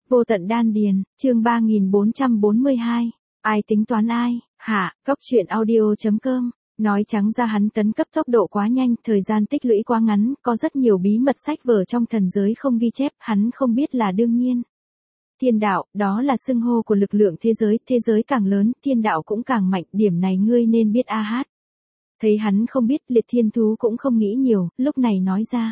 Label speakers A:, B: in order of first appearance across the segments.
A: Vô tận đan điền, chương 3442. Ai tính toán ai, hả, Cóc truyện audio.com. Nói trắng ra hắn tấn cấp tốc độ quá nhanh, thời gian tích lũy quá ngắn, có rất nhiều bí mật sách vở trong thần giới không ghi chép, hắn không biết là đương nhiên. Thiên đạo, đó là xưng hô của lực lượng thế giới càng lớn, thiên đạo cũng càng mạnh, điểm này ngươi nên biết a hát. Thấy hắn không biết, Liệt Thiên Thú cũng không nghĩ nhiều, lúc này nói ra.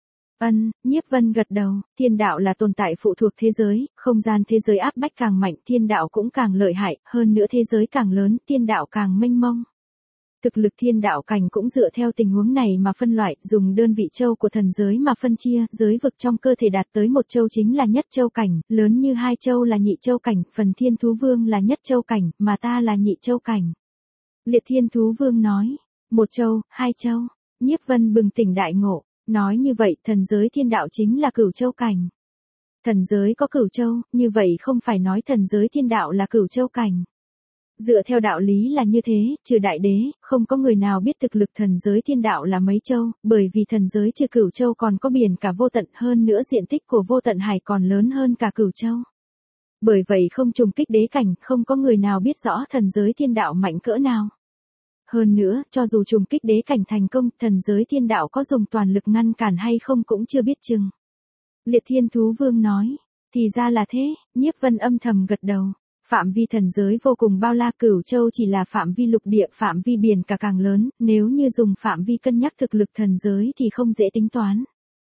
A: Nhiếp Vân gật đầu, thiên đạo là tồn tại phụ thuộc thế giới, không gian thế giới áp bách càng mạnh, thiên đạo cũng càng lợi hại, hơn nữa thế giới càng lớn, thiên đạo càng mênh mông. Thực lực thiên đạo cảnh cũng dựa theo tình huống này mà phân loại, dùng đơn vị châu của thần giới mà phân chia, giới vực trong cơ thể đạt tới một châu chính là nhất châu cảnh, lớn như hai châu là nhị châu cảnh, phần Thiên Thú Vương là nhất châu cảnh, mà ta là nhị châu cảnh. Liệt Thiên Thú Vương nói, một châu, hai châu, Nhiếp Vân bừng tỉnh đại ngộ. Nói như vậy, thần giới thiên đạo chính là cửu châu cảnh. Thần giới có cửu châu, như vậy không phải nói thần giới thiên đạo là cửu châu cảnh. Dựa theo đạo lý là như thế, trừ đại đế, không có người nào biết thực lực thần giới thiên đạo là mấy châu, bởi vì thần giới trừ cửu châu còn có biển cả vô tận, hơn nữa diện tích của vô tận hải còn lớn hơn cả cửu châu. Bởi vậy không trùng kích đế cảnh, không có người nào biết rõ thần giới thiên đạo mạnh cỡ nào. Hơn nữa, cho dù trùng kích đế cảnh thành công, thần giới thiên đạo có dùng toàn lực ngăn cản hay không cũng chưa biết chừng. Liệt Thiên Thú Vương nói, thì ra là thế, Nhiếp Vân âm thầm gật đầu. Phạm vi thần giới vô cùng bao la, cửu châu chỉ là phạm vi lục địa, phạm vi biển cả càng lớn, nếu như dùng phạm vi cân nhắc thực lực thần giới thì không dễ tính toán.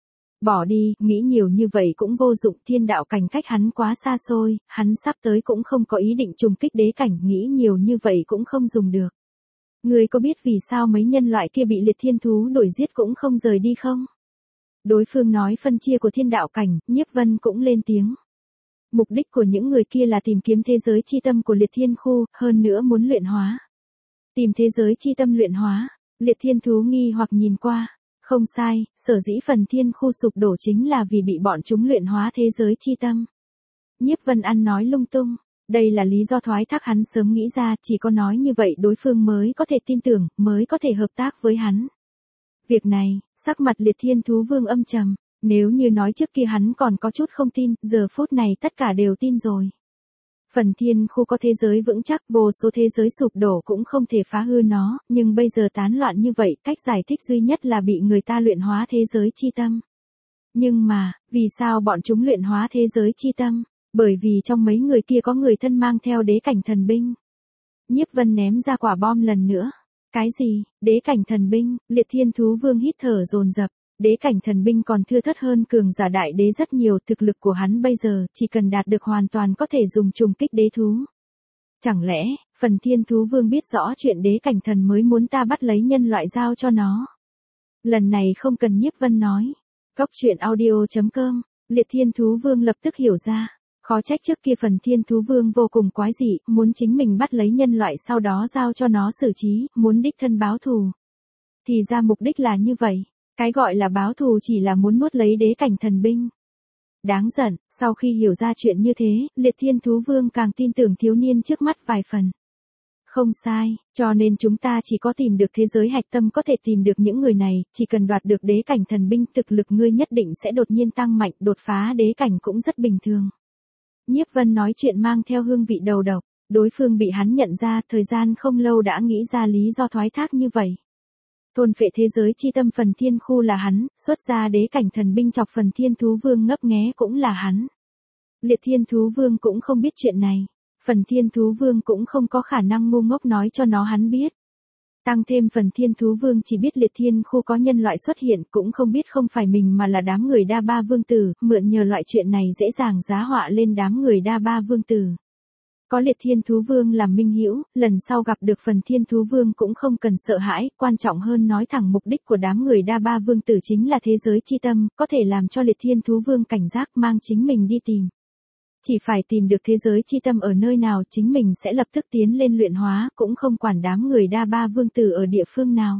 A: Bỏ đi, nghĩ nhiều như vậy cũng vô dụng, thiên đạo cảnh cách hắn quá xa xôi, hắn sắp tới cũng không có ý định trùng kích đế cảnh, nghĩ nhiều như vậy cũng không dùng được. Ngươi có biết vì sao mấy nhân loại kia bị Liệt Thiên Thú đuổi giết cũng không rời đi không? Đối phương nói phân chia của thiên đạo cảnh, Nhiếp Vân cũng lên tiếng. Mục đích của những người kia là tìm kiếm thế giới chi tâm của Liệt Thiên Khu, hơn nữa muốn luyện hóa. Tìm thế giới chi tâm luyện hóa, Liệt Thiên Thú nghi hoặc nhìn qua. Không sai, sở dĩ phần thiên khu sụp đổ chính là vì bị bọn chúng luyện hóa thế giới chi tâm. Nhiếp Vân ăn nói lung tung. Đây là lý do thoái thác hắn sớm nghĩ ra, chỉ có nói như vậy đối phương mới có thể tin tưởng, mới có thể hợp tác với hắn. Việc này, sắc mặt Liệt Thiên Thú Vương âm trầm, nếu như nói trước kia hắn còn có chút không tin, giờ phút này tất cả đều tin rồi. Phần thiên khu có thế giới vững chắc, vô số thế giới sụp đổ cũng không thể phá hư nó, nhưng bây giờ tán loạn như vậy, cách giải thích duy nhất là bị người ta luyện hóa thế giới chi tâm. Nhưng mà, vì sao bọn chúng luyện hóa thế giới chi tâm? Bởi vì trong mấy người kia có người thân mang theo đế cảnh thần binh. Nhiếp Vân ném ra quả bom lần nữa. Cái gì, đế cảnh thần binh? Liệt Thiên Thú Vương hít thở dồn dập. Đế cảnh thần binh còn thưa thớt hơn cường giả đại đế rất nhiều, thực lực của hắn bây giờ chỉ cần đạt được hoàn toàn có thể dùng trùng kích đế thú. Chẳng lẽ, phần Thiên Thú Vương biết rõ chuyện đế cảnh thần mới muốn ta bắt lấy nhân loại giao cho nó? Lần này không cần Nhiếp Vân nói. Cóc truyện audio.com. Liệt Thiên Thú Vương lập tức hiểu ra. Khó trách trước kia phần Thiên Thú Vương vô cùng quái dị, muốn chính mình bắt lấy nhân loại sau đó giao cho nó xử trí, muốn đích thân báo thù. Thì ra mục đích là như vậy, cái gọi là báo thù chỉ là muốn nuốt lấy đế cảnh thần binh. Đáng giận, sau khi hiểu ra chuyện như thế, Liệt Thiên Thú Vương càng tin tưởng thiếu niên trước mắt vài phần. Không sai, cho nên chúng ta chỉ có tìm được thế giới hạch tâm có thể tìm được những người này, chỉ cần đoạt được đế cảnh thần binh thực lực ngươi nhất định sẽ đột nhiên tăng mạnh, đột phá đế cảnh cũng rất bình thường. Nhiếp Vân nói chuyện mang theo hương vị đầu độc, đối phương bị hắn nhận ra, thời gian không lâu đã nghĩ ra lý do thoái thác như vậy. Thôn phệ thế giới chi tâm phần thiên khu là hắn, xuất ra đế cảnh thần binh chọc phần Thiên Thú Vương ngấp nghé cũng là hắn. Liệt Thiên Thú Vương cũng không biết chuyện này, phần Thiên Thú Vương cũng không có khả năng ngu ngốc nói cho nó hắn biết. Tăng thêm phần Thiên Thú Vương chỉ biết Liệt Thiên Khu có nhân loại xuất hiện, cũng không biết không phải mình mà là đám người Đa Ba Vương Tử, mượn nhờ loại chuyện này dễ dàng giá họa lên đám người Đa Ba Vương Tử. Có Liệt Thiên Thú Vương làm minh hữu, lần sau gặp được phần Thiên Thú Vương cũng không cần sợ hãi, quan trọng hơn nói thẳng mục đích của đám người Đa Ba Vương Tử chính là thế giới chi tâm, có thể làm cho Liệt Thiên Thú Vương cảnh giác mang chính mình đi tìm. Chỉ phải tìm được thế giới chi tâm ở nơi nào chính mình sẽ lập tức tiến lên luyện hóa, cũng không quản đám người Đa Ba Vương Tử ở địa phương nào.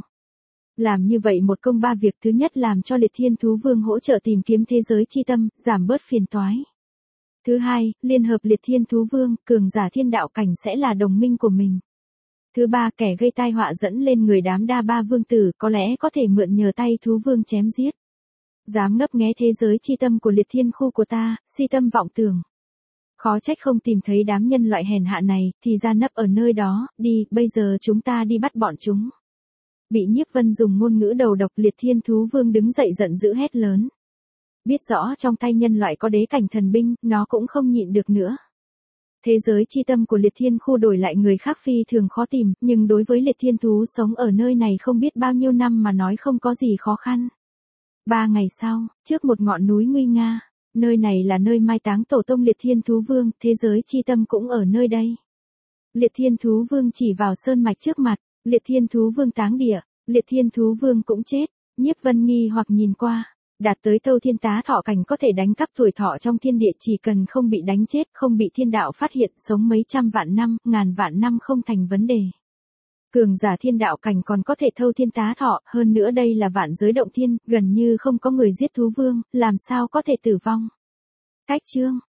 A: Làm như vậy một công ba việc, thứ nhất làm cho Liệt Thiên Thú Vương hỗ trợ tìm kiếm thế giới chi tâm, giảm bớt phiền toái. Thứ hai, liên hợp Liệt Thiên Thú Vương, cường giả thiên đạo cảnh sẽ là đồng minh của mình. Thứ ba, kẻ gây tai họa dẫn lên người đám Đa Ba Vương Tử có lẽ có thể mượn nhờ tay Thú Vương chém giết. Dám ngấp nghé thế giới chi tâm của Liệt Thiên Khu của ta, si tâm vọng tưởng. Khó trách không tìm thấy đám nhân loại hèn hạ này, thì ra nấp ở nơi đó, đi, bây giờ chúng ta đi bắt bọn chúng. Bị Nhiếp Vân dùng ngôn ngữ đầu độc, Liệt Thiên Thú Vương đứng dậy giận dữ hét lớn. Biết rõ trong tay nhân loại có đế cảnh thần binh, nó cũng không nhịn được nữa. Thế giới chi tâm của Liệt Thiên khu đổi lại người khác phi thường khó tìm, nhưng đối với Liệt Thiên Thú sống ở nơi này không biết bao nhiêu năm mà nói không có gì khó khăn. 3 ngày sau, trước một ngọn núi nguy nga, nơi này là nơi mai táng tổ tông Liệt Thiên Thú Vương, thế giới chi tâm cũng ở nơi đây. Liệt Thiên Thú Vương chỉ vào sơn mạch trước mặt, Liệt Thiên Thú Vương táng địa, Liệt Thiên Thú Vương cũng chết. Nhiếp Vân nghi hoặc nhìn qua, đạt tới Thâu Thiên Tá Thọ cảnh có thể đánh cắp tuổi thọ trong thiên địa, chỉ cần không bị đánh chết, không bị thiên đạo phát hiện, sống mấy trăm vạn năm, ngàn vạn năm không thành vấn đề. Cường giả thiên đạo cảnh còn có thể thâu thiên tá thọ, hơn nữa đây là vạn giới động thiên, gần như không có người giết thú vương, làm sao có thể tử vong. Cách chương